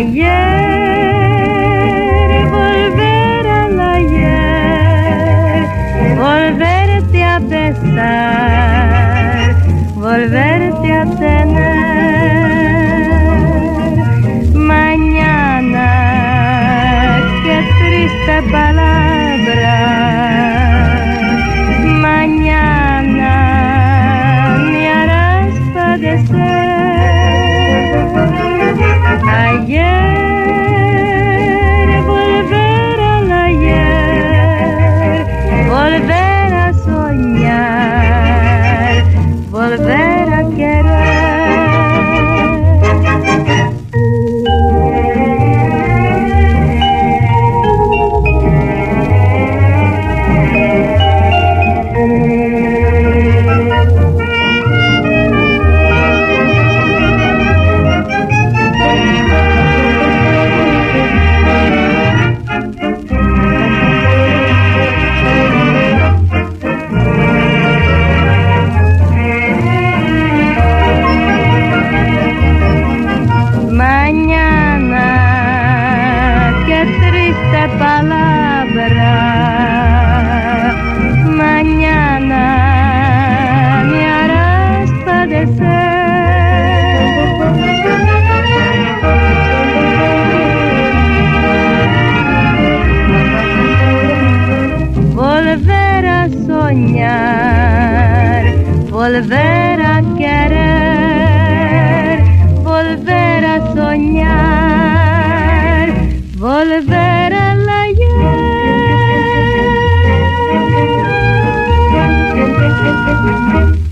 Ayer, volver al ayer, volverte a besar, volverte a tener. Mañana, qué triste palabra. Mañana me harás padecer. Ayer, volver al ayer, volver a soñar, volver a querer. Mañana, qué triste palabra. Mañana me harás padecer. Volver a soñar, volver a querer, volver a soñar, volver al ayer.